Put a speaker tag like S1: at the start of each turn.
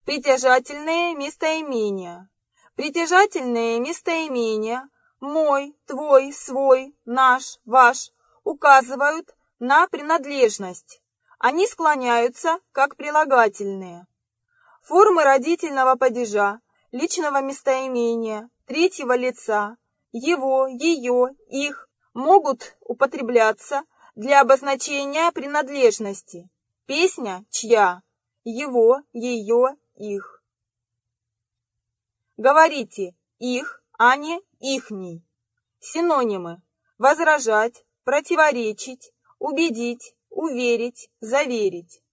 S1: Притяжательные местоимения. Притяжательные местоимения «мой», «твой», «свой», «наш», «ваш» указывают на принадлежность. Они склоняются как прилагательные. Формы родительного падежа, личного местоимения, третьего лица, его, ее, их могут употребляться для обозначения принадлежности. Песня чья? Его, ее, их. Говорите их, а не ихний. Синонимы: возражать, противоречить, убедить, уверить, заверить.